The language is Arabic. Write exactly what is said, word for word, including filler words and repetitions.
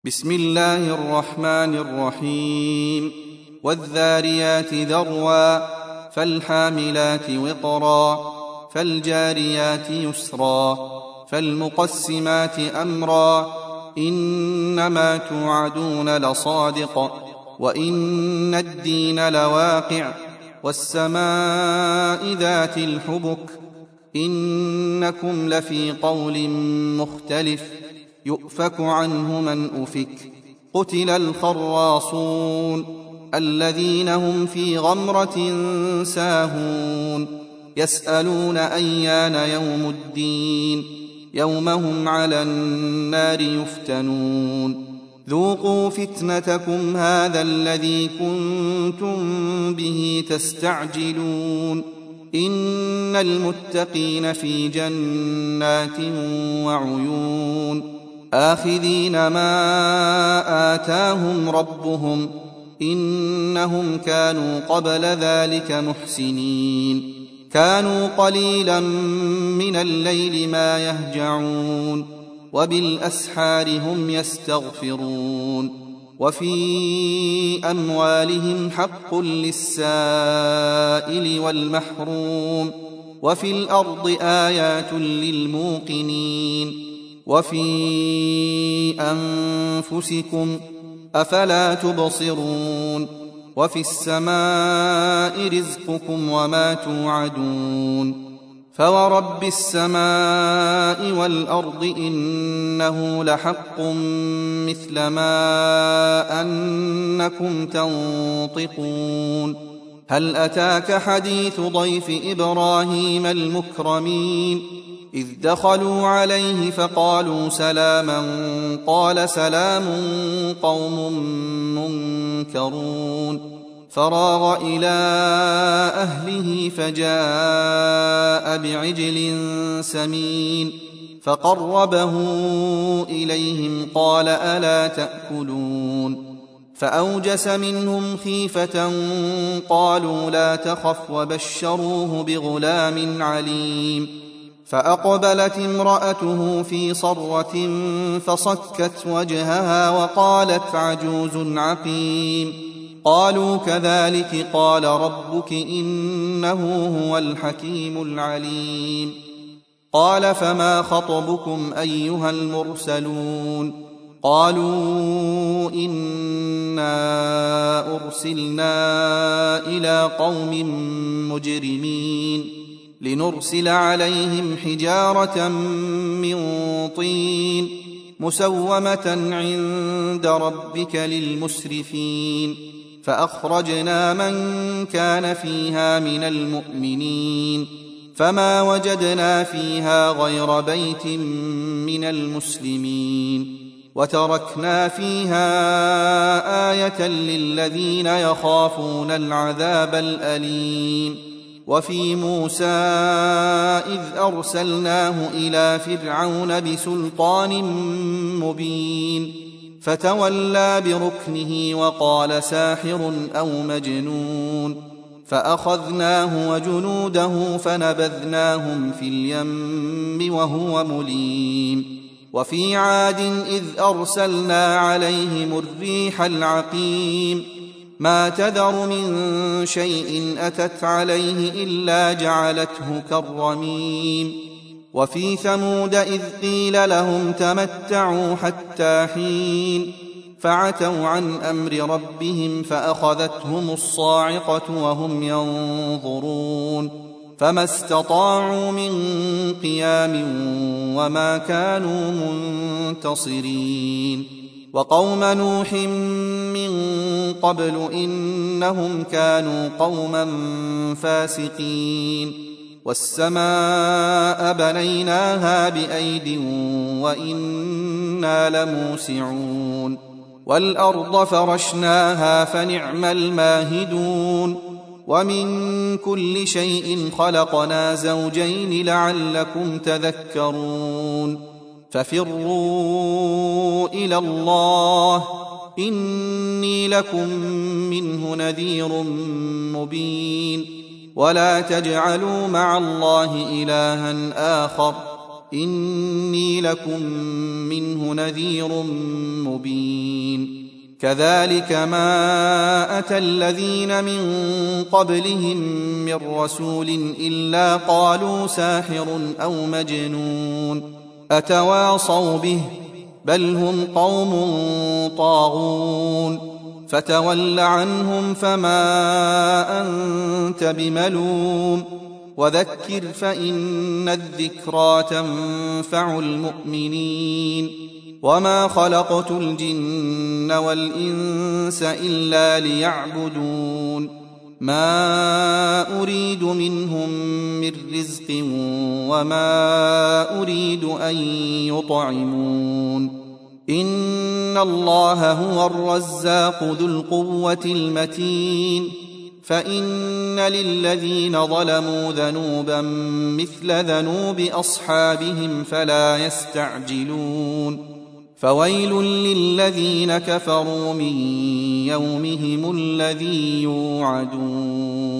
بسم الله الرحمن الرحيم والذاريات ذروا فالحاملات وقرا فالجاريات يسرا فالمقسمات أمرا إنما توعدون لصادق وإن الدين لواقع والسماء ذات الحبك إنكم لفي قول مختلف يؤفك عنه من أفك قتل الخراصون الذين هم في غمرة ساهون يسألون أيان يوم الدين يوم هم على النار يفتنون ذوقوا فتنتكم هذا الذي كنتم به تستعجلون إن المتقين في جنات وعيون آخذين ما آتاهم ربهم إنهم كانوا قبل ذلك محسنين كانوا قليلا من الليل ما يهجعون وبالأسحار هم يستغفرون وفي أموالهم حق للسائل والمحروم وفي الأرض آيات للموقنين وفي أنفسكم أفلا تبصرون وفي السماء رزقكم وما توعدون فورب السماء والأرض إنه لحق مثل ما أنكم تنطقون هل أتاك حديث ضيف إبراهيم المكرمين إذ دخلوا عليه فقالوا سلاما قال سلام قوم منكرون فراغ إلى أهله فجاء بعجل سمين فقربه إليهم قال ألا تأكلون فأوجس منهم خيفة قالوا لا تخف وبشروه بغلام عليم فأقبلت امرأته في صرة فصكت وجهها وقالت عجوز عقيم قالوا كذلك قال ربك إنه هو الحكيم العليم قال فما خطبكم أيها المرسلون قالوا إنا أرسلنا إلى قوم مجرمين لنرسل عليهم حجارة من طين مسومة عند ربك للمسرفين فأخرجنا من كان فيها من المؤمنين فما وجدنا فيها غير بيت من المسلمين وتركنا فيها آية للذين يخافون العذاب الأليم وفي موسى إذ أرسلناه إلى فرعون بسلطان مبين فتولى بركنه وقال ساحر أو مجنون فأخذناه وجنوده فنبذناهم في اليم وهو مليم وفي عاد إذ أرسلنا عليهم الريح العقيم ما تذر من شيء أتت عليه إلا جعلته كالرميم وفي ثمود إذ قيل لهم تمتعوا حتى حين فعتوا عن أمر ربهم فأخذتهم الصاعقة وهم ينظرون فما استطاعوا من قيام وما كانوا منتصرين وقوم نوح من قبل إنهم كانوا قوما فاسقين والسماء بنيناها بأيد وإنا لموسعون والأرض فرشناها فنعم الماهدون ومن كل شيء خلقنا زوجين لعلكم تذكرون ففروا إلى الله إني لكم منه نذير مبين ولا تجعلوا مع الله إلها آخر إني لكم منه نذير مبين كذلك ما أتى الذين من قبلهم من رسول إلا قالوا ساحر أو مجنون أتواصوا به بل هم قوم طاغون فتول عنهم فما أنت بملوم وذكر فإن الذكرى تنفع المؤمنين وما خلقت الجن والإنس إلا ليعبدون ما أريد منهم من رزق وما أريد أن يطعمون إن الله هو الرزاق ذو القوة المتين فإن للذين ظلموا ذنوبا مثل ذنوب أصحابهم فلا يستعجلون فويل للذين كفروا من يومهم الذي يوعدون